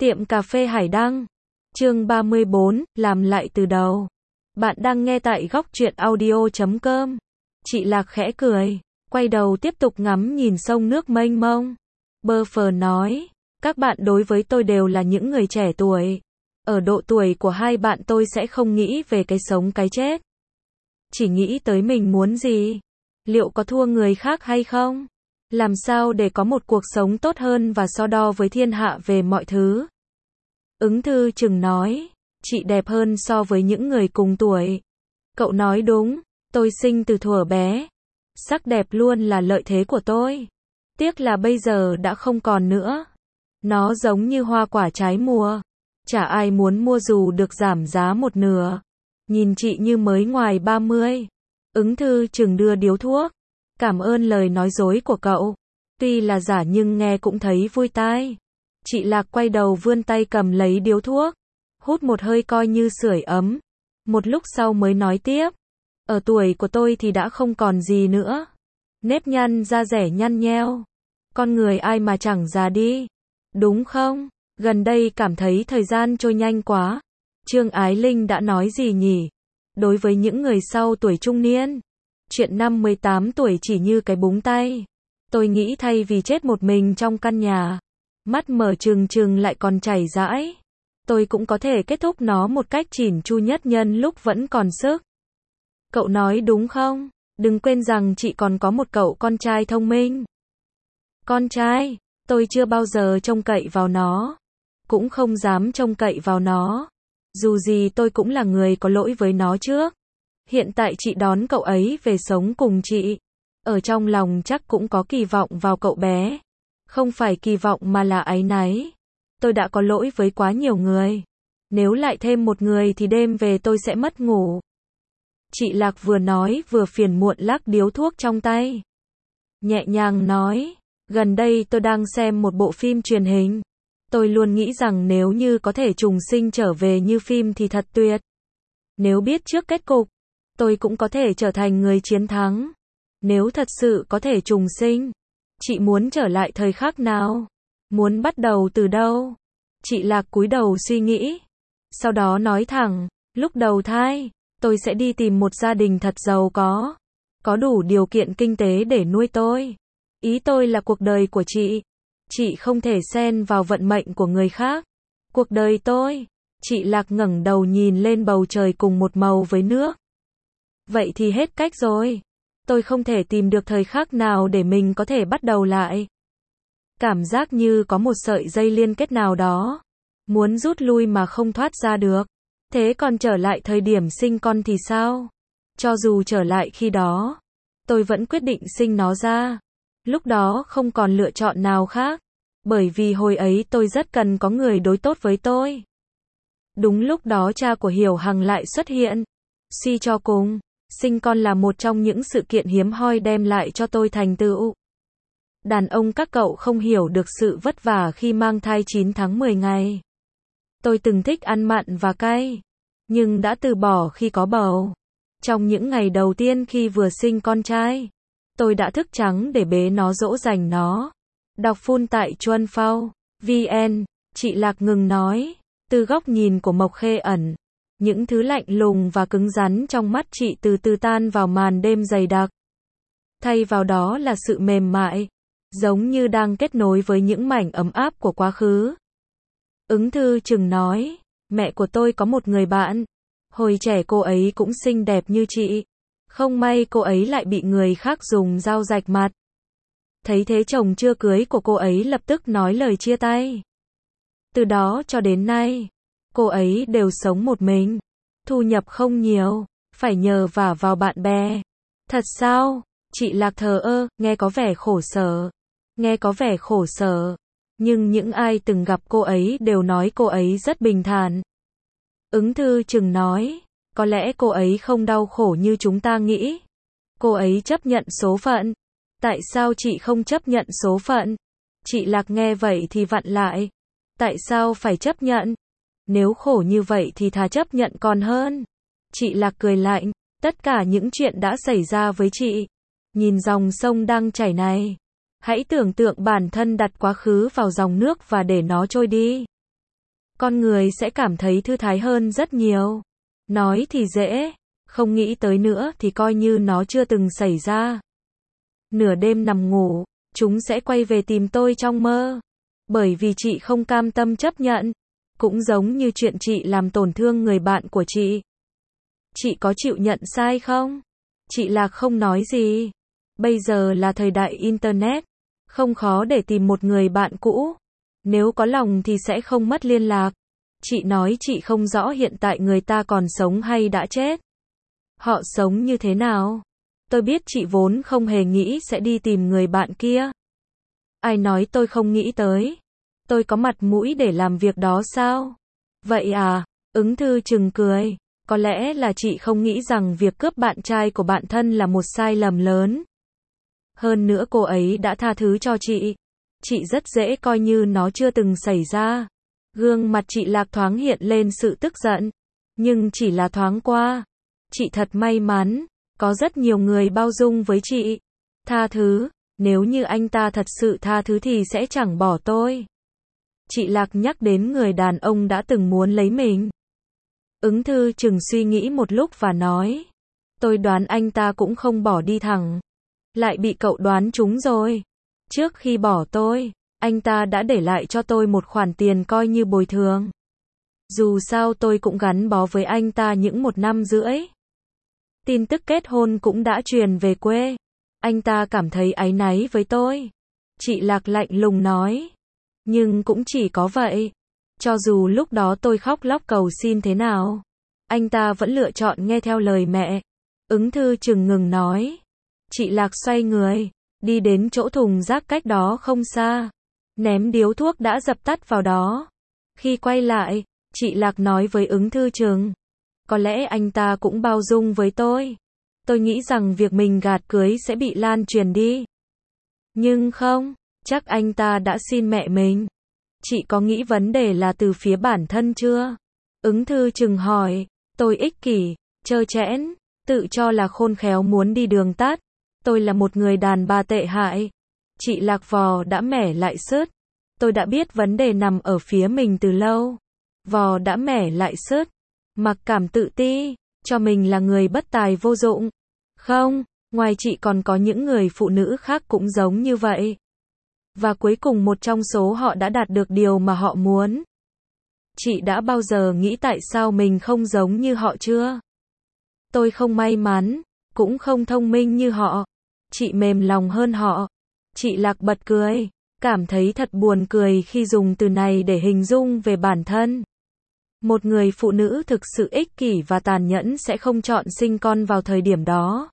Tiệm cà phê Hải Đăng. Chương 34, làm lại từ đầu. Bạn đang nghe tại góc truyện audio.com. Chị Lạc khẽ cười, quay đầu tiếp tục ngắm nhìn sông nước mênh mông. Bơ phờ nói, các bạn đối với tôi đều là những người trẻ tuổi. Ở độ tuổi của hai bạn tôi sẽ không nghĩ về cái sống cái chết. Chỉ nghĩ tới mình muốn gì. Liệu có thua người khác hay không? Làm sao để có một cuộc sống tốt hơn và so đo với thiên hạ về mọi thứ. Ứng Thư Chừng nói, chị đẹp hơn so với những người cùng tuổi. Cậu nói đúng, tôi sinh từ thuở bé. Sắc đẹp luôn là lợi thế của tôi. Tiếc là bây giờ đã không còn nữa. Nó giống như hoa quả trái mùa. Chả ai muốn mua dù được giảm giá một nửa. Nhìn chị như mới ngoài 30. Ứng Thư Chừng đưa điếu thuốc. Cảm ơn lời nói dối của cậu. Tuy là giả nhưng nghe cũng thấy vui tai. Chị Lạc quay đầu vươn tay cầm lấy điếu thuốc. Hút một hơi coi như sưởi ấm. Một lúc sau mới nói tiếp. Ở tuổi của tôi thì đã không còn gì nữa. Nếp nhăn da rẻ nhăn nheo. Con người ai mà chẳng già đi. Đúng không? Gần đây cảm thấy thời gian trôi nhanh quá. Trương Ái Linh đã nói gì nhỉ? Đối với những người sau tuổi trung niên, chuyện năm 18 tuổi chỉ như cái búng tay. Tôi nghĩ thay vì chết một mình trong căn nhà, mắt mở trừng trừng lại còn chảy rãi, tôi cũng có thể kết thúc nó một cách chỉn chu nhất nhân lúc vẫn còn sức. Cậu nói đúng không? Đừng quên rằng chị còn có một cậu con trai thông minh. Con trai? Tôi chưa bao giờ trông cậy vào nó. Cũng không dám trông cậy vào nó. Dù gì tôi cũng là người có lỗi với nó trước. Hiện tại chị đón cậu ấy về sống cùng chị. Ở trong lòng chắc cũng có kỳ vọng vào cậu bé. Không phải kỳ vọng mà là áy náy. Tôi đã có lỗi với quá nhiều người. Nếu lại thêm một người thì đêm về tôi sẽ mất ngủ. Chị Lạc vừa nói vừa phiền muộn lắc điếu thuốc trong tay. Nhẹ nhàng nói, gần đây tôi đang xem một bộ phim truyền hình. Tôi luôn nghĩ rằng nếu như có thể trùng sinh trở về như phim thì thật tuyệt. Nếu biết trước kết cục, tôi cũng có thể trở thành người chiến thắng. Nếu thật sự có thể trùng sinh, chị muốn trở lại thời khắc nào? Muốn bắt đầu từ đâu? Chị Lạc cúi đầu suy nghĩ. Sau đó nói thẳng, lúc đầu thai, tôi sẽ đi tìm một gia đình thật giàu có đủ điều kiện kinh tế để nuôi tôi. Ý tôi là cuộc đời của chị không thể xen vào vận mệnh của người khác. Cuộc đời tôi. Chị Lạc ngẩng đầu nhìn lên bầu trời cùng một màu với nước. Vậy thì hết cách rồi. Tôi không thể tìm được thời khắc nào để mình có thể bắt đầu lại. Cảm giác như có một sợi dây liên kết nào đó. Muốn rút lui mà không thoát ra được. Thế còn trở lại thời điểm sinh con thì sao? Cho dù trở lại khi đó, tôi vẫn quyết định sinh nó ra. Lúc đó không còn lựa chọn nào khác. Bởi vì hồi ấy tôi rất cần có người đối tốt với tôi. Đúng lúc đó cha của Hiểu Hằng lại xuất hiện. Suy cho cùng, sinh con là một trong những sự kiện hiếm hoi đem lại cho tôi thành tựu. Đàn ông các cậu không hiểu được sự vất vả khi mang thai 9 tháng 10 ngày. Tôi từng thích ăn mặn và cay, nhưng đã từ bỏ khi có bầu. Trong những ngày đầu tiên khi vừa sinh con trai, tôi đã thức trắng để bế nó dỗ dành nó. Đọc phun tại Chuân Phao, VN, chị Lạc ngừng nói, từ góc nhìn của Mộc Khê Ẩn, những thứ lạnh lùng và cứng rắn trong mắt chị từ từ tan vào màn đêm dày đặc. Thay vào đó là sự mềm mại, giống như đang kết nối với những mảnh ấm áp của quá khứ. Ứng Thư Chừng nói, mẹ của tôi có một người bạn, hồi trẻ cô ấy cũng xinh đẹp như chị. Không may cô ấy lại bị người khác dùng dao rạch mặt. Thấy thế chồng chưa cưới của cô ấy lập tức nói lời chia tay. Từ đó cho đến nay, cô ấy đều sống một mình. Thu nhập không nhiều, phải nhờ vả vào bạn bè. Thật sao? Chị Lạc thờ ơ, nghe có vẻ khổ sở. Nghe có vẻ khổ sở. Nhưng những ai từng gặp cô ấy đều nói cô ấy rất bình thản. Ứng Thư Chừng nói, có lẽ cô ấy không đau khổ như chúng ta nghĩ. Cô ấy chấp nhận số phận. Tại sao chị không chấp nhận số phận? Chị Lạc nghe vậy thì vặn lại. Tại sao phải chấp nhận? Nếu khổ như vậy thì thà chấp nhận còn hơn. Chị Lạc cười lạnh, tất cả những chuyện đã xảy ra với chị. Nhìn dòng sông đang chảy này. Hãy tưởng tượng bản thân đặt quá khứ vào dòng nước và để nó trôi đi. con người sẽ cảm thấy thư thái hơn rất nhiều. Nói thì dễ, không nghĩ tới nữa thì coi như nó chưa từng xảy ra. Nửa đêm nằm ngủ, chúng sẽ quay về tìm tôi trong mơ. Bởi vì chị không cam tâm chấp nhận. Cũng giống như chuyện chị làm tổn thương người bạn của chị. Chị có chịu nhận sai không? Chị Lạc không nói gì. Bây giờ là thời đại Internet. Không khó để tìm một người bạn cũ. Nếu có lòng thì sẽ không mất liên lạc. Chị nói chị không rõ hiện tại người ta còn sống hay đã chết. Họ sống như thế nào? Tôi biết chị vốn không hề nghĩ sẽ đi tìm người bạn kia. Ai nói tôi không nghĩ tới? Tôi có mặt mũi để làm việc đó sao? Vậy à? Ứng Thư chừng cười. Có lẽ là chị không nghĩ rằng việc cướp bạn trai của bạn thân là một sai lầm lớn. Hơn nữa cô ấy đã tha thứ cho chị. Chị rất dễ coi như nó chưa từng xảy ra. Gương mặt chị Lạc thoáng hiện lên sự tức giận. Nhưng chỉ là thoáng qua. Chị thật may mắn. Có rất nhiều người bao dung với chị. Tha thứ. Nếu như anh ta thật sự tha thứ thì sẽ chẳng bỏ tôi. Chị Lạc nhắc đến người đàn ông đã từng muốn lấy mình. Ứng Thư chừng suy nghĩ một lúc và nói. Tôi đoán anh ta cũng không bỏ đi thẳng. Lại bị cậu đoán trúng rồi. Trước khi bỏ tôi, anh ta đã để lại cho tôi một khoản tiền coi như bồi thường. Dù sao tôi cũng gắn bó với anh ta những 1 năm rưỡi. Tin tức kết hôn cũng đã truyền về quê. Anh ta cảm thấy áy náy với tôi. Chị Lạc lạnh lùng nói. Nhưng cũng chỉ có vậy. Cho dù lúc đó tôi khóc lóc cầu xin thế nào, anh ta vẫn lựa chọn nghe theo lời mẹ. Ứng Thư chừng ngừng nói. Chị Lạc xoay người, đi đến chỗ thùng rác cách đó không xa. Ném điếu thuốc đã dập tắt vào đó. Khi quay lại, chị Lạc nói với Ứng Thư chừng. Có lẽ anh ta cũng bao dung với tôi. Tôi nghĩ rằng việc mình gạt cưới sẽ bị lan truyền đi. Nhưng không, chắc anh ta đã xin mẹ mình. Chị có nghĩ vấn đề là từ phía bản thân chưa? Ứng Thư chừng hỏi. Tôi ích kỷ, trơ trẽn, tự cho là khôn khéo muốn đi đường tắt. Tôi là một người đàn bà tệ hại. Chị Lạc vò đã mẻ lại sứt. Tôi đã biết vấn đề nằm ở phía mình từ lâu. Vò đã mẻ lại sứt. Mặc cảm tự ti, cho mình là người bất tài vô dụng. Không, ngoài chị còn có những người phụ nữ khác cũng giống như vậy. Và cuối cùng một trong số họ đã đạt được điều mà họ muốn. Chị đã bao giờ nghĩ tại sao mình không giống như họ chưa? Tôi không may mắn, cũng không thông minh như họ. Chị mềm lòng hơn họ. Chị Lạc bật cười, cảm thấy thật buồn cười khi dùng từ này để hình dung về bản thân. Một người phụ nữ thực sự ích kỷ và tàn nhẫn sẽ không chọn sinh con vào thời điểm đó.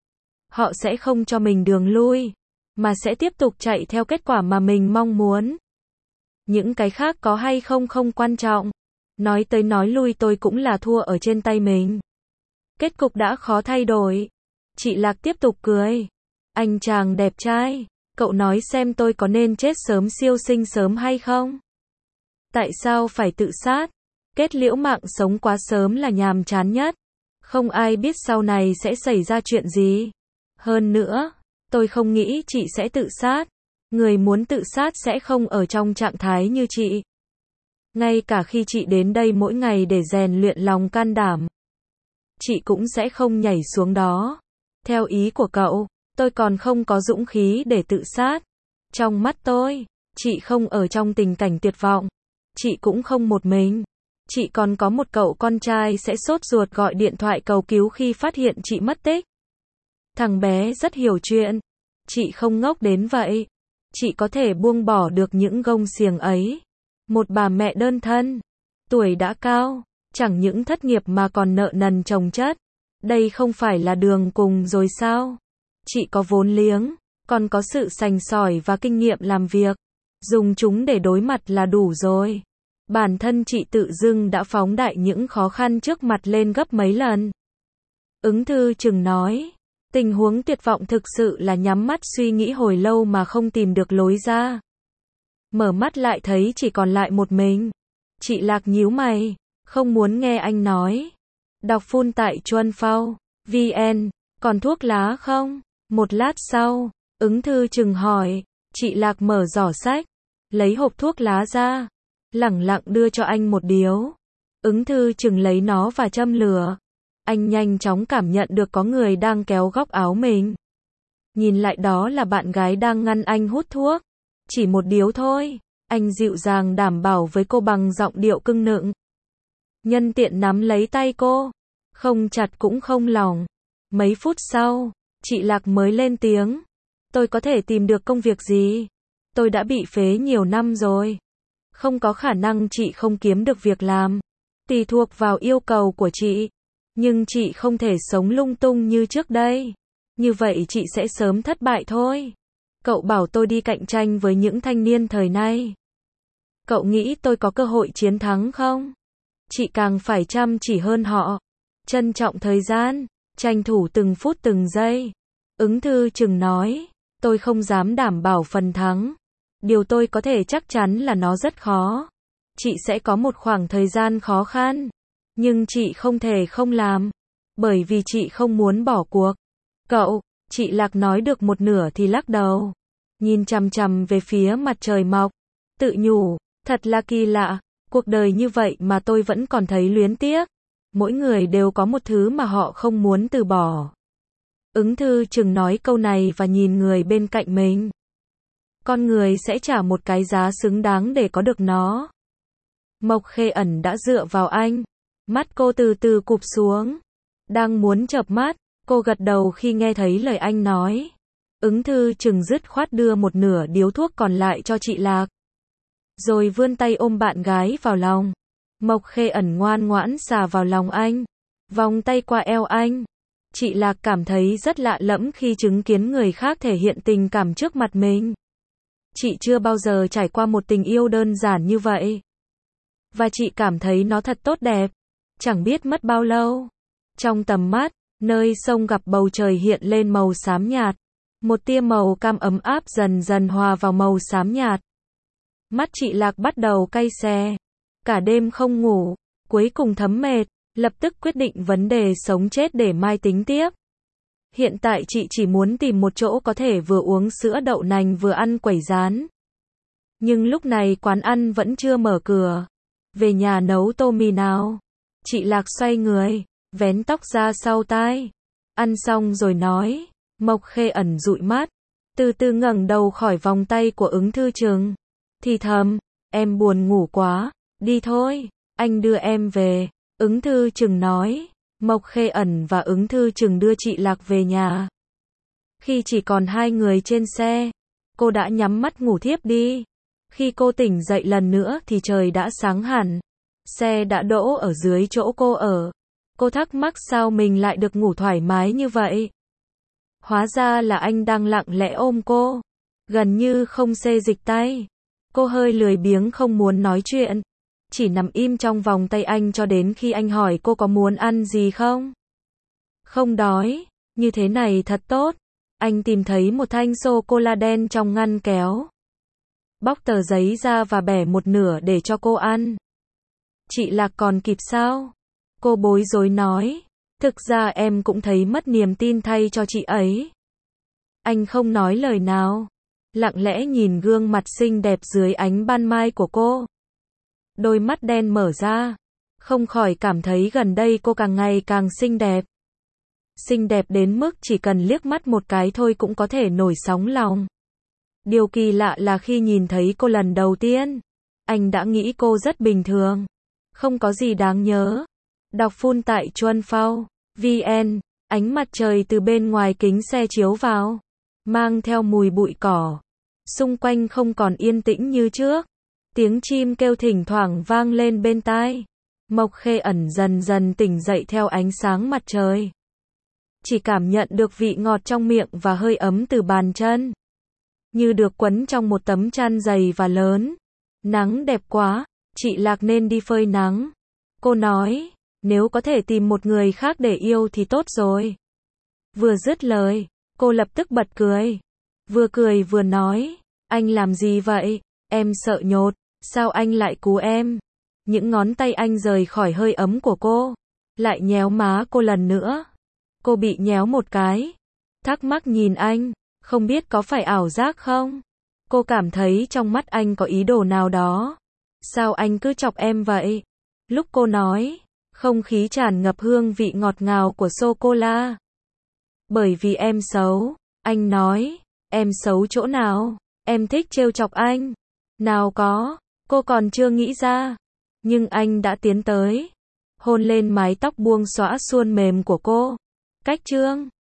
Họ sẽ không cho mình đường lui, mà sẽ tiếp tục chạy theo kết quả mà mình mong muốn. Những cái khác có hay không không quan trọng. Nói tới nói lui tôi cũng là thua ở trên tay mình. Kết cục đã khó thay đổi. Chị Lạc tiếp tục cười. Anh chàng đẹp trai, cậu nói xem tôi có nên chết sớm siêu sinh sớm hay không? Tại sao phải tự sát? Kết liễu mạng sống quá sớm là nhàm chán nhất. Không ai biết sau này sẽ xảy ra chuyện gì. Hơn nữa, tôi không nghĩ chị sẽ tự sát. Người muốn tự sát sẽ không ở trong trạng thái như chị. Ngay cả khi chị đến đây mỗi ngày để rèn luyện lòng can đảm, chị cũng sẽ không nhảy xuống đó. Theo ý của cậu, tôi còn không có dũng khí để tự sát. Trong mắt tôi, chị không ở trong tình cảnh tuyệt vọng. Chị cũng không một mình. Chị còn có một cậu con trai sẽ sốt ruột gọi điện thoại cầu cứu khi phát hiện chị mất tích. Thằng bé rất hiểu chuyện. Chị không ngốc đến vậy. Chị có thể buông bỏ được những gông xiềng ấy. Một bà mẹ đơn thân, tuổi đã cao, chẳng những thất nghiệp mà còn nợ nần chồng chất. Đây không phải là đường cùng rồi sao? Chị có vốn liếng, còn có sự sành sỏi và kinh nghiệm làm việc. Dùng chúng để đối mặt là đủ rồi. Bản thân chị tự dưng đã phóng đại những khó khăn trước mặt lên gấp mấy lần. Ứng Thư chừng nói. Tình huống tuyệt vọng thực sự là nhắm mắt suy nghĩ hồi lâu mà không tìm được lối ra. Mở mắt lại thấy chỉ còn lại một mình. Chị Lạc nhíu mày, không muốn nghe anh nói. Đọc full tại Chuan Phao, VN, còn thuốc lá không? Một lát sau, Ứng Thư chừng hỏi, chị Lạc mở giỏ sách, lấy hộp thuốc lá ra. lẳng lặng đưa cho anh một điếu. Ứng Thư Trừng lấy nó và châm lửa. Anh nhanh chóng cảm nhận được có người đang kéo góc áo mình. Nhìn lại đó là bạn gái đang ngăn anh hút thuốc. Chỉ một điếu thôi, anh dịu dàng đảm bảo với cô bằng giọng điệu cưng nựng. Nhân tiện nắm lấy tay cô, không chặt cũng không lỏng. Mấy phút sau, chị Lạc mới lên tiếng. Tôi có thể tìm được công việc gì? Tôi đã bị phế nhiều năm rồi. Không có khả năng chị không kiếm được việc làm. Tùy thuộc vào yêu cầu của chị. Nhưng chị không thể sống lung tung như trước đây. Như vậy chị sẽ sớm thất bại thôi. Cậu bảo tôi đi cạnh tranh với những thanh niên thời nay. Cậu nghĩ tôi có cơ hội chiến thắng không? Chị càng phải chăm chỉ hơn họ. Trân trọng thời gian, tranh thủ từng phút từng giây. Ứng Thư Trừng nói, tôi không dám đảm bảo phần thắng. Điều tôi có thể chắc chắn là nó rất khó. Chị sẽ có một khoảng thời gian khó khăn. Nhưng chị không thể không làm. Bởi vì chị không muốn bỏ cuộc. Cậu, chị Lạc nói được một nửa thì lắc đầu. Nhìn chằm chằm về phía mặt trời mọc. Tự nhủ, thật là kỳ lạ. Cuộc đời như vậy mà tôi vẫn còn thấy luyến tiếc. Mỗi người đều có một thứ mà họ không muốn từ bỏ. Ứng Thư Trừng nói câu này và nhìn người bên cạnh mình. Con người sẽ trả một cái giá xứng đáng để có được nó. Mộc Khê Ẩn đã dựa vào anh. Mắt cô từ từ cụp xuống. Đang muốn chợp mắt, cô gật đầu khi nghe thấy lời anh nói. Ứng Thư Trừng dứt khoát đưa một nửa điếu thuốc còn lại cho chị Lạc. Rồi vươn tay ôm bạn gái vào lòng. Mộc Khê Ẩn ngoan ngoãn xà vào lòng anh. Vòng tay qua eo anh. Chị Lạc cảm thấy rất lạ lẫm khi chứng kiến người khác thể hiện tình cảm trước mặt mình. Chị chưa bao giờ trải qua một tình yêu đơn giản như vậy. Và chị cảm thấy nó thật tốt đẹp. Chẳng biết mất bao lâu. Trong tầm mắt, nơi sông gặp bầu trời hiện lên màu xám nhạt. Một tia màu cam ấm áp dần dần hòa vào màu xám nhạt. Mắt chị Lạc bắt đầu cay xè. Cả đêm không ngủ, cuối cùng thấm mệt, lập tức quyết định vấn đề sống chết để mai tính tiếp. Hiện tại chị chỉ muốn tìm một chỗ có thể vừa uống sữa đậu nành vừa ăn quẩy rán. Nhưng lúc này quán ăn vẫn chưa mở cửa. Về nhà nấu tô mì nào. Chị Lạc xoay người, vén tóc ra sau tai. Ăn xong rồi nói. Mộc Khê Ẩn dụi mắt, từ từ ngẩng đầu khỏi vòng tay của Ứng Thư Trừng. Thì thầm, em buồn ngủ quá, đi thôi, anh đưa em về. Ứng Thư Trừng nói. Mộc Khê Ẩn và Ứng Thư Trừng đưa chị Lạc về nhà. Khi chỉ còn hai người trên xe, cô đã nhắm mắt ngủ thiếp đi. Khi cô tỉnh dậy lần nữa thì trời đã sáng hẳn. Xe đã đỗ ở dưới chỗ cô ở. Cô thắc mắc sao mình lại được ngủ thoải mái như vậy. Hóa ra là anh đang lặng lẽ ôm cô. Gần như không xê dịch tay. Cô hơi lười biếng không muốn nói chuyện. Chỉ nằm im trong vòng tay anh cho đến khi anh hỏi cô có muốn ăn gì không. Không đói, như thế này thật tốt. Anh tìm thấy một thanh sô-cô-la đen trong ngăn kéo. Bóc tờ giấy ra và bẻ một nửa để cho cô ăn. Chị Lạc còn kịp sao? Cô bối rối nói. Thực ra em cũng thấy mất niềm tin thay cho chị ấy. Anh không nói lời nào. Lặng lẽ nhìn gương mặt xinh đẹp dưới ánh ban mai của cô. Đôi mắt đen mở ra. Không khỏi cảm thấy gần đây cô càng ngày càng xinh đẹp. Xinh đẹp đến mức chỉ cần liếc mắt một cái thôi cũng có thể nổi sóng lòng. Điều kỳ lạ là khi nhìn thấy cô lần đầu tiên, anh đã nghĩ cô rất bình thường. Không có gì đáng nhớ. Đọc full tại Chuanphao.vn, ánh mặt trời từ bên ngoài kính xe chiếu vào, mang theo mùi bụi cỏ. Xung quanh không còn yên tĩnh như trước. Tiếng chim kêu thỉnh thoảng vang lên bên tai. Mộc Khê Ẩn dần dần tỉnh dậy theo ánh sáng mặt trời. Chỉ cảm nhận được vị ngọt trong miệng và hơi ấm từ bàn chân. Như được quấn trong một tấm chăn dày và lớn. Nắng đẹp quá, chị Lạc nên đi phơi nắng. Cô nói, nếu có thể tìm một người khác để yêu thì tốt rồi. Vừa dứt lời, cô lập tức bật cười. Vừa cười vừa nói, anh làm gì vậy? Em sợ nhột, sao anh lại cứu em? Những ngón tay anh rời khỏi hơi ấm của cô, lại nhéo má cô lần nữa. Cô bị nhéo một cái, thắc mắc nhìn anh, không biết có phải ảo giác không? Cô cảm thấy trong mắt anh có ý đồ nào đó. Sao anh cứ chọc em vậy? Lúc cô nói, không khí tràn ngập hương vị ngọt ngào của sô-cô-la. Bởi vì em xấu, anh nói, em xấu chỗ nào? Em thích trêu chọc anh. Nào có, cô còn chưa nghĩ ra. Nhưng anh đã tiến tới, hôn lên mái tóc buông xõa suôn mềm của cô. Cách trương.